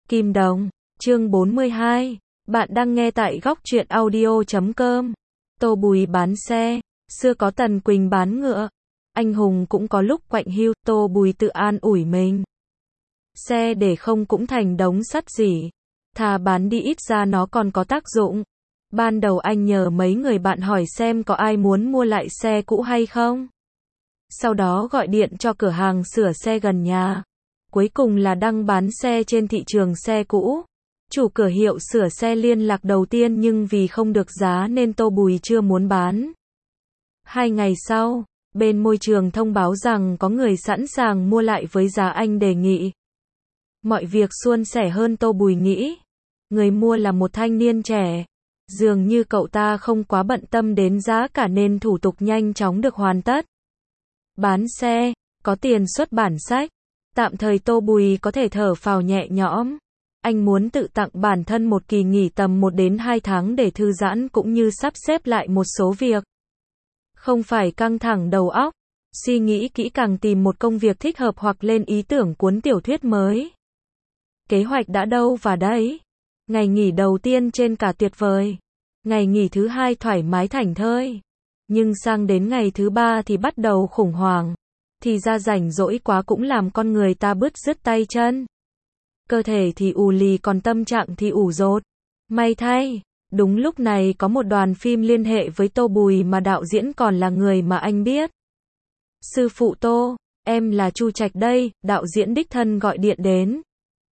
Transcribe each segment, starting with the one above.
Kim Đồng, chương 42. Bạn đang nghe tại góc truyện audio.com. Tô Bùi bán xe. Xưa có Tần Quỳnh bán ngựa. Anh hùng cũng có lúc quạnh hiu. Tô Bùi tự an ủi mình. Xe để không cũng thành đống sắt rỉ. Thà bán đi ít ra nó còn có tác dụng. Ban đầu anh nhờ mấy người bạn hỏi xem có ai muốn mua lại xe cũ hay không. Sau đó gọi điện cho cửa hàng sửa xe gần nhà. Cuối cùng là đăng bán xe trên thị trường xe cũ. Chủ cửa hiệu sửa xe liên lạc đầu tiên nhưng vì không được giá nên Tô Bùi chưa muốn bán. 2 ngày sau, bên môi trường thông báo rằng có người sẵn sàng mua lại với giá anh đề nghị. Mọi việc suôn sẻ hơn Tô Bùi nghĩ. Người mua là một thanh niên trẻ. Dường như cậu ta không quá bận tâm đến giá cả nên thủ tục nhanh chóng được hoàn tất. Bán xe, có tiền xuất bản sách. Tạm thời Tô Bùi có thể thở phào nhẹ nhõm. Anh muốn tự tặng bản thân một kỳ nghỉ tầm 1 đến 2 tháng để thư giãn cũng như sắp xếp lại một số việc. Không phải căng thẳng đầu óc, suy nghĩ kỹ càng tìm một công việc thích hợp hoặc lên ý tưởng cuốn tiểu thuyết mới. Kế hoạch đã đâu và đấy. Ngày nghỉ đầu tiên trên cả tuyệt vời. Ngày nghỉ thứ 2 thoải mái thảnh thơi. Nhưng sang đến ngày thứ 3 thì bắt đầu khủng hoảng. Thì ra rảnh rỗi quá cũng làm con người ta bứt rứt tay chân. Cơ thể thì ù lì còn tâm trạng thì ủ rột. May thay, đúng lúc này có một đoàn phim liên hệ với Tô Bùi mà đạo diễn còn là người mà anh biết. Sư phụ Tô, em là Chu Trạch đây, đạo diễn đích thân gọi điện đến.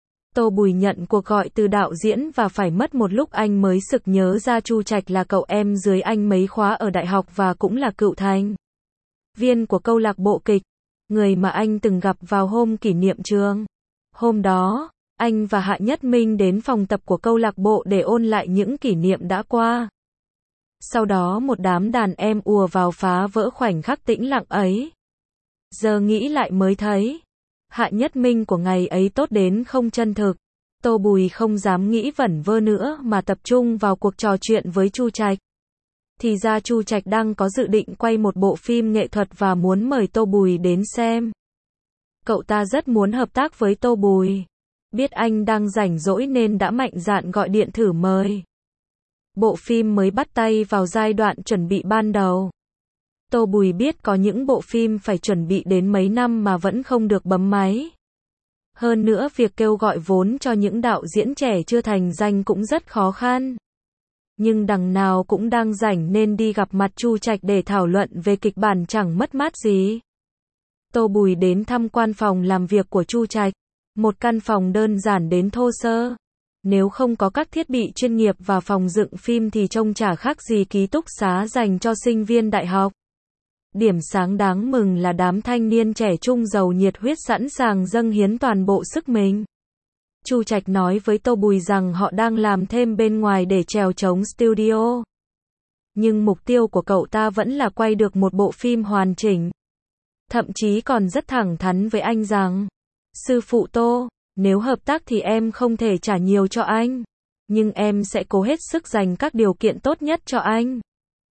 Tô Bùi nhận cuộc gọi từ đạo diễn và phải mất một lúc anh mới sực nhớ ra Chu Trạch là cậu em dưới anh mấy khóa ở đại học và cũng là cựu thành viên của câu lạc bộ kịch. Người mà anh từng gặp vào hôm kỷ niệm trường. Hôm đó, anh và Hạ Nhất Minh đến phòng tập của câu lạc bộ để ôn lại những kỷ niệm đã qua. Sau đó một đám đàn em ùa vào phá vỡ khoảnh khắc tĩnh lặng ấy. Giờ nghĩ lại mới thấy, Hạ Nhất Minh của ngày ấy tốt đến không chân thực. Tô Bùi không dám nghĩ vẩn vơ nữa mà tập trung vào cuộc trò chuyện với Chu Trạch. Thì ra Chu Trạch đang có dự định quay một bộ phim nghệ thuật và muốn mời Tô Bùi đến xem. Cậu ta rất muốn hợp tác với Tô Bùi. Biết anh đang rảnh rỗi nên đã mạnh dạn gọi điện thử mời. Bộ phim mới bắt tay vào giai đoạn chuẩn bị ban đầu. Tô Bùi biết có những bộ phim phải chuẩn bị đến mấy năm mà vẫn không được bấm máy. Hơn nữa việc kêu gọi vốn cho những đạo diễn trẻ chưa thành danh cũng rất khó khăn. Nhưng đằng nào cũng đang rảnh nên đi gặp mặt Chu Trạch để thảo luận về kịch bản chẳng mất mát gì. Tô Bùi đến tham quan phòng làm việc của Chu Trạch. Một căn phòng đơn giản đến thô sơ. Nếu không có các thiết bị chuyên nghiệp và phòng dựng phim thì trông chả khác gì ký túc xá dành cho sinh viên đại học. Điểm sáng đáng mừng là đám thanh niên trẻ trung giàu nhiệt huyết sẵn sàng dâng hiến toàn bộ sức mình. Chu Trạch nói với Tô Bùi rằng họ đang làm thêm bên ngoài để chèo chống studio. Nhưng mục tiêu của cậu ta vẫn là quay được một bộ phim hoàn chỉnh. Thậm chí còn rất thẳng thắn với anh rằng, sư phụ Tô, nếu hợp tác thì em không thể trả nhiều cho anh. Nhưng em sẽ cố hết sức dành các điều kiện tốt nhất cho anh.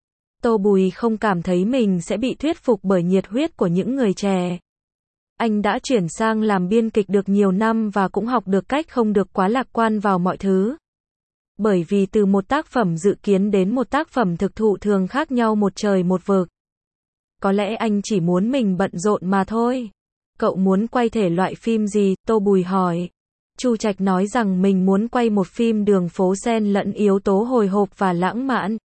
Tô Bùi không cảm thấy mình sẽ bị thuyết phục bởi nhiệt huyết của những người trẻ. Anh đã chuyển sang làm biên kịch được nhiều năm và cũng học được cách không được quá lạc quan vào mọi thứ. Bởi vì từ một tác phẩm dự kiến đến một tác phẩm thực thụ thường khác nhau một trời một vực. Có lẽ anh chỉ muốn mình bận rộn mà thôi. Cậu muốn quay thể loại phim gì? Tô Bùi hỏi. Chu Trạch nói rằng mình muốn quay một phim đường phố xen lẫn yếu tố hồi hộp và lãng mạn.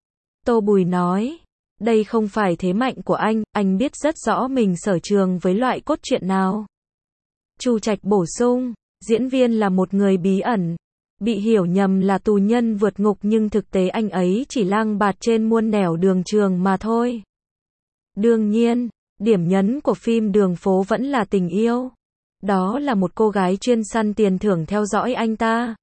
Tô Bùi nói, đây không phải thế mạnh của anh biết rất rõ mình sở trường với loại cốt truyện nào. Chu Trạch bổ sung, diễn viên là một người bí ẩn, bị hiểu nhầm là tù nhân vượt ngục nhưng thực tế anh ấy chỉ lang bạt trên muôn nẻo đường trường mà thôi. Đương nhiên, điểm nhấn của phim đường phố vẫn là tình yêu. Đó là một cô gái chuyên săn tiền thưởng theo dõi anh ta.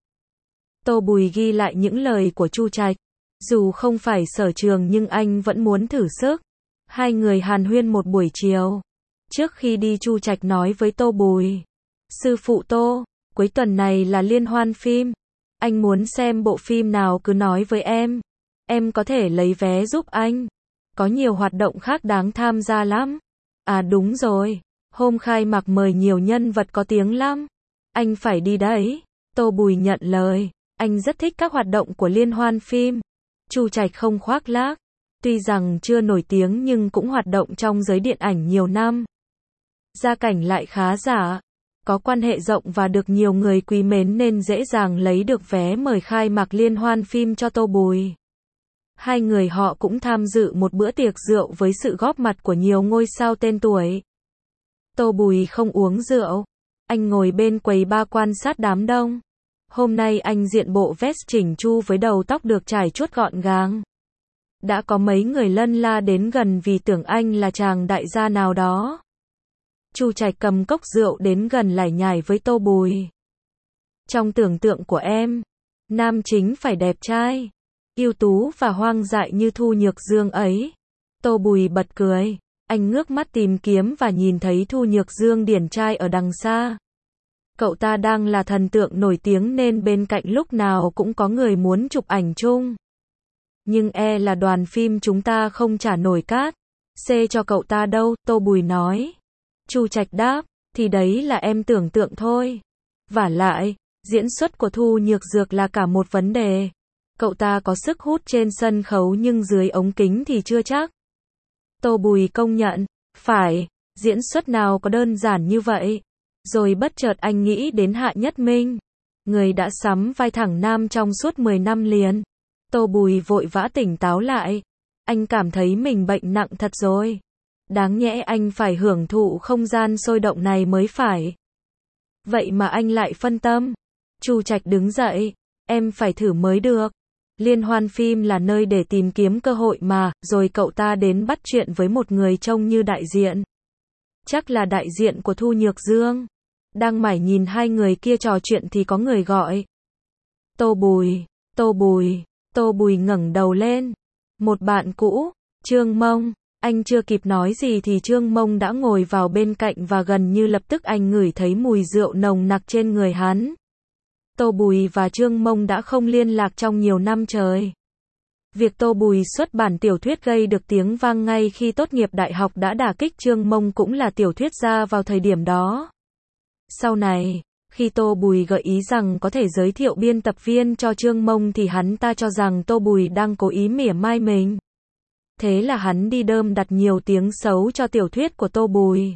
Tô Bùi ghi lại những lời của Chu Trạch. Dù không phải sở trường nhưng anh vẫn muốn thử sức. Hai người hàn huyên một buổi chiều. Trước khi đi Chu Trạch nói với Tô Bùi. Sư phụ Tô, cuối tuần này là liên hoan phim. Anh muốn xem bộ phim nào cứ nói với em. Em có thể lấy vé giúp anh. Có nhiều hoạt động khác đáng tham gia lắm. À đúng rồi, hôm khai mạc mời nhiều nhân vật có tiếng lắm. Anh phải đi đấy. Tô Bùi nhận lời, anh rất thích các hoạt động của liên hoan phim. Chu Trạch không khoác lác, tuy rằng chưa nổi tiếng nhưng cũng hoạt động trong giới điện ảnh nhiều năm. Gia cảnh lại khá giả, có quan hệ rộng và được nhiều người quý mến nên dễ dàng lấy được vé mời khai mạc liên hoan phim cho Tô Bùi. Hai người họ cũng tham dự một bữa tiệc rượu với sự góp mặt của nhiều ngôi sao tên tuổi. Tô Bùi không uống rượu, anh ngồi bên quầy bar quan sát đám đông. Hôm nay anh diện bộ vest chỉnh chu với đầu tóc được trải chuốt gọn gàng. Đã có mấy người lân la đến gần vì tưởng anh là chàng đại gia nào đó. Chu Trạch cầm cốc rượu đến gần lải nhải với Tô Bùi. Trong tưởng tượng của em, nam chính phải đẹp trai, ưu tú và hoang dại như Thu Nhược Dương ấy. Tô Bùi bật cười, anh ngước mắt tìm kiếm và nhìn thấy Thu Nhược Dương điển trai ở đằng xa. Cậu ta đang là thần tượng nổi tiếng nên bên cạnh lúc nào cũng có người muốn chụp ảnh chung. Nhưng là đoàn phim chúng ta không trả nổi cát xê cho cậu ta đâu, Tô Bùi nói. Chu Trạch đáp, thì đấy là em tưởng tượng thôi. Vả lại, diễn xuất của Thu Nhược Dược là cả một vấn đề. Cậu ta có sức hút trên sân khấu nhưng dưới ống kính thì chưa chắc. Tô Bùi công nhận, phải, diễn xuất nào có đơn giản như vậy. Rồi bất chợt anh nghĩ đến Hạ Nhất Minh, người đã sắm vai thẳng nam trong suốt 10 năm liền. Tô Bùi vội vã tỉnh táo lại. Anh cảm thấy mình bệnh nặng thật rồi. Đáng nhẽ anh phải hưởng thụ không gian sôi động này mới phải. Vậy mà anh lại phân tâm. Chu Trạch đứng dậy, em phải thử mới được. Liên hoan phim là nơi để tìm kiếm cơ hội mà, rồi cậu ta đến bắt chuyện với một người trông như đại diện. Chắc là đại diện của Thu Nhược Dương. Đang mải nhìn hai người kia trò chuyện thì có người gọi. Tô Bùi, Tô Bùi, Tô Bùi ngẩng đầu lên. Một bạn cũ, Trương Mông. Anh chưa kịp nói gì thì Trương Mông đã ngồi vào bên cạnh và gần như lập tức anh ngửi thấy mùi rượu nồng nặc trên người hắn. Tô Bùi và Trương Mông đã không liên lạc trong nhiều năm trời. Việc Tô Bùi xuất bản tiểu thuyết gây được tiếng vang ngay khi tốt nghiệp đại học đã đả kích Trương Mông cũng là tiểu thuyết gia vào thời điểm đó. Sau này, khi Tô Bùi gợi ý rằng có thể giới thiệu biên tập viên cho Trương Mông thì hắn ta cho rằng Tô Bùi đang cố ý mỉa mai mình. Thế là hắn đi đơm đặt nhiều tiếng xấu cho tiểu thuyết của Tô Bùi.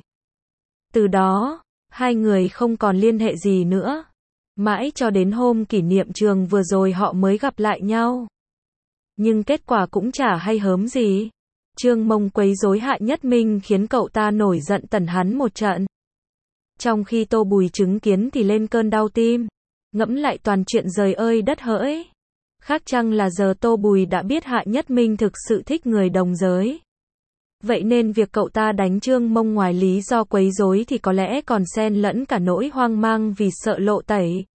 Từ đó, hai người không còn liên hệ gì nữa. Mãi cho đến hôm kỷ niệm trường vừa rồi họ mới gặp lại nhau. Nhưng kết quả cũng chả hay hớm gì. Trương Mông quấy rối Hạ Nhất Minh khiến cậu ta nổi giận tẩn hắn một trận. Trong khi Tô Bùi chứng kiến thì lên cơn đau tim. Ngẫm lại toàn chuyện rời ơi đất hỡi. Khác chăng là giờ Tô Bùi đã biết Hạ Nhất Minh thực sự thích người đồng giới. Vậy nên việc cậu ta đánh Trương Mông ngoài lý do quấy rối thì có lẽ còn xen lẫn cả nỗi hoang mang vì sợ lộ tẩy.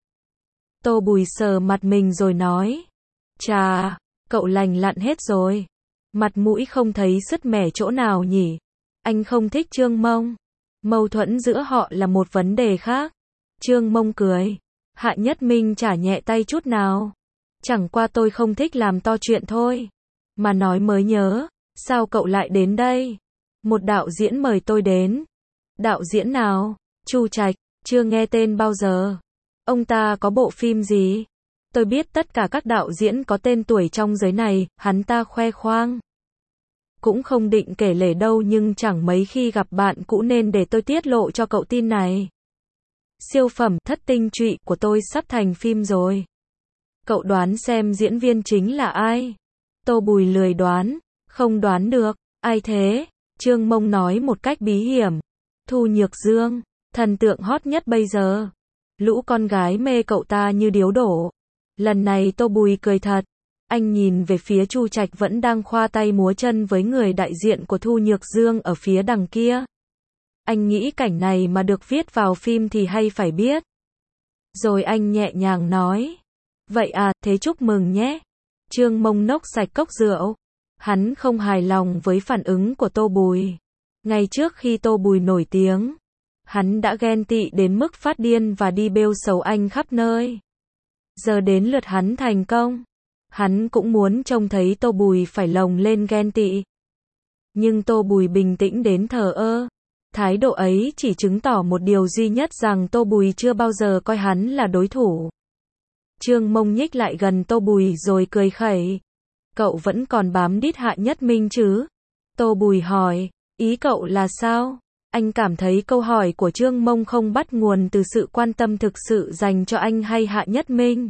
Tô Bùi sờ mặt mình rồi nói. Chà, cậu lành lặn hết rồi. Mặt mũi không thấy sứt mẻ chỗ nào nhỉ. Anh không thích Trương Mông. Mâu thuẫn giữa họ là một vấn đề khác. Trương Mông cười. Hạ Nhất Minh chả nhẹ tay chút nào. Chẳng qua tôi không thích làm to chuyện thôi. Mà nói mới nhớ, sao cậu lại đến đây? Một đạo diễn mời tôi đến. Đạo diễn nào? Chu Trạch, chưa nghe tên bao giờ. Ông ta có bộ phim gì? Tôi biết tất cả các đạo diễn có tên tuổi trong giới này, hắn ta khoe khoang. Cũng không định kể lể đâu nhưng chẳng mấy khi gặp bạn cũ nên để tôi tiết lộ cho cậu tin này. Siêu phẩm Thất Tinh Trụy của tôi sắp thành phim rồi. Cậu đoán xem diễn viên chính là ai? Tô Bùi lười đoán, không đoán được. Ai thế? Trương Mông nói một cách bí hiểm. Thu Nhược Dương, thần tượng hot nhất bây giờ. Lũ con gái mê cậu ta như điếu đổ. Lần này Tô Bùi cười thật. Anh nhìn về phía Chu Trạch vẫn đang khoa tay múa chân với người đại diện của Thu Nhược Dương ở phía đằng kia. Anh nghĩ cảnh này mà được viết vào phim thì hay phải biết. Rồi anh nhẹ nhàng nói. Vậy à, thế chúc mừng nhé. Trương Mông nốc sạch cốc rượu. Hắn không hài lòng với phản ứng của Tô Bùi. Ngay trước khi Tô Bùi nổi tiếng, hắn đã ghen tị đến mức phát điên và đi bêu xấu anh khắp nơi. Giờ đến lượt hắn thành công. Hắn cũng muốn trông thấy Tô Bùi phải lồng lên ghen tị. Nhưng Tô Bùi bình tĩnh đến thờ ơ. Thái độ ấy chỉ chứng tỏ một điều duy nhất rằng Tô Bùi chưa bao giờ coi hắn là đối thủ. Trương Mông nhích lại gần Tô Bùi rồi cười khẩy. Cậu vẫn còn bám đít Hạ Nhất Minh chứ? Tô Bùi hỏi, ý cậu là sao? Anh cảm thấy câu hỏi của Trương Mông không bắt nguồn từ sự quan tâm thực sự dành cho anh hay Hạ Nhất Minh.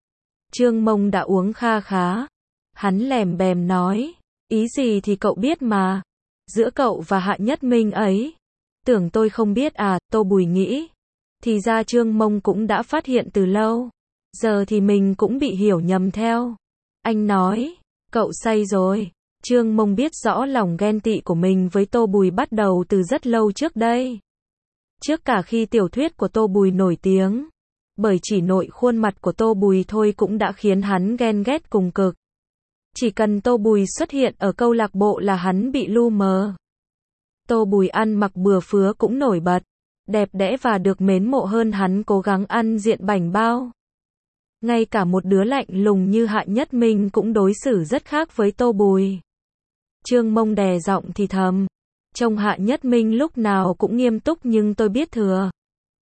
Trương Mông đã uống kha khá. Hắn lèm bèm nói, ý gì thì cậu biết mà. Giữa cậu và Hạ Nhất Minh ấy. Tưởng tôi không biết à, Tô Bùi nghĩ. Thì ra Trương Mông cũng đã phát hiện từ lâu. Giờ thì mình cũng bị hiểu nhầm theo. Anh nói, cậu say rồi. Trương Mông biết rõ lòng ghen tị của mình với Tô Bùi bắt đầu từ rất lâu trước đây. Trước cả khi tiểu thuyết của Tô Bùi nổi tiếng. Bởi chỉ nội khuôn mặt của Tô Bùi thôi cũng đã khiến hắn ghen ghét cùng cực. Chỉ cần Tô Bùi xuất hiện ở câu lạc bộ là hắn bị lu mờ. Tô Bùi ăn mặc bừa phứa cũng nổi bật. Đẹp đẽ và được mến mộ hơn hắn cố gắng ăn diện bảnh bao. Ngay cả một đứa lạnh lùng như Hạ Nhất Minh cũng đối xử rất khác với Tô Bùi. Trương Mông đè giọng thì thầm. Trông Hạ Nhất Minh lúc nào cũng nghiêm túc nhưng tôi biết thừa.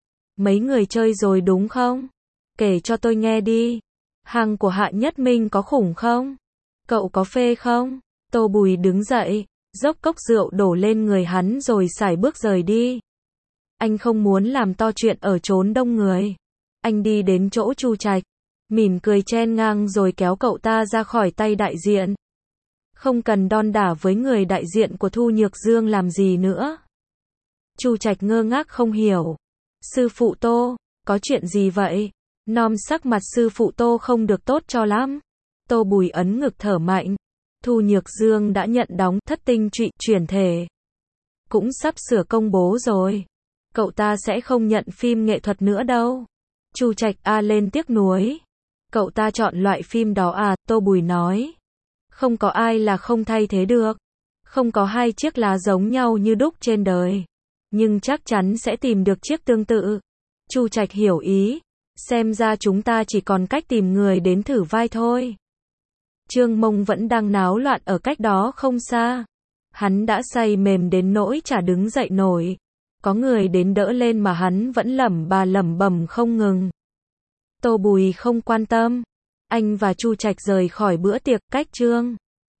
Mấy người chơi rồi đúng không? Kể cho tôi nghe đi. Hàng của Hạ Nhất Minh có khủng không? Cậu có phê không? Tô Bùi đứng dậy, dốc cốc rượu đổ lên người hắn rồi sải bước rời đi. Anh không muốn làm to chuyện ở chốn đông người. Anh đi đến chỗ Chu Trạch, mỉm cười chen ngang rồi kéo cậu ta ra khỏi tay đại diện. Không cần đon đả với người đại diện của Thu Nhược Dương làm gì nữa. Chu Trạch ngơ ngác không hiểu. Sư phụ Tô, có chuyện gì vậy? Nom sắc mặt sư phụ Tô không được tốt cho lắm. Tô Bùi ấn ngực thở mạnh. Thu Nhược Dương đã nhận đóng Thất Tinh truyện chuyển thể. Cũng sắp sửa công bố rồi. Cậu ta sẽ không nhận phim nghệ thuật nữa đâu. Chu Trạch lên tiếc nuối. Cậu ta chọn loại phim đó à? Tô Bùi nói. Không có ai là không thay thế được. Không có hai chiếc lá giống nhau như đúc trên đời. Nhưng chắc chắn sẽ tìm được chiếc tương tự. Chu Trạch hiểu ý. Xem ra chúng ta chỉ còn cách tìm người đến thử vai thôi. Trương Mông vẫn đang náo loạn ở cách đó không xa. Hắn đã say mềm đến nỗi chả đứng dậy nổi. Có người đến đỡ lên mà hắn vẫn lẩm bẩm không ngừng. Tô Bùi không quan tâm. Anh và Chu Trạch rời khỏi bữa tiệc cách Trương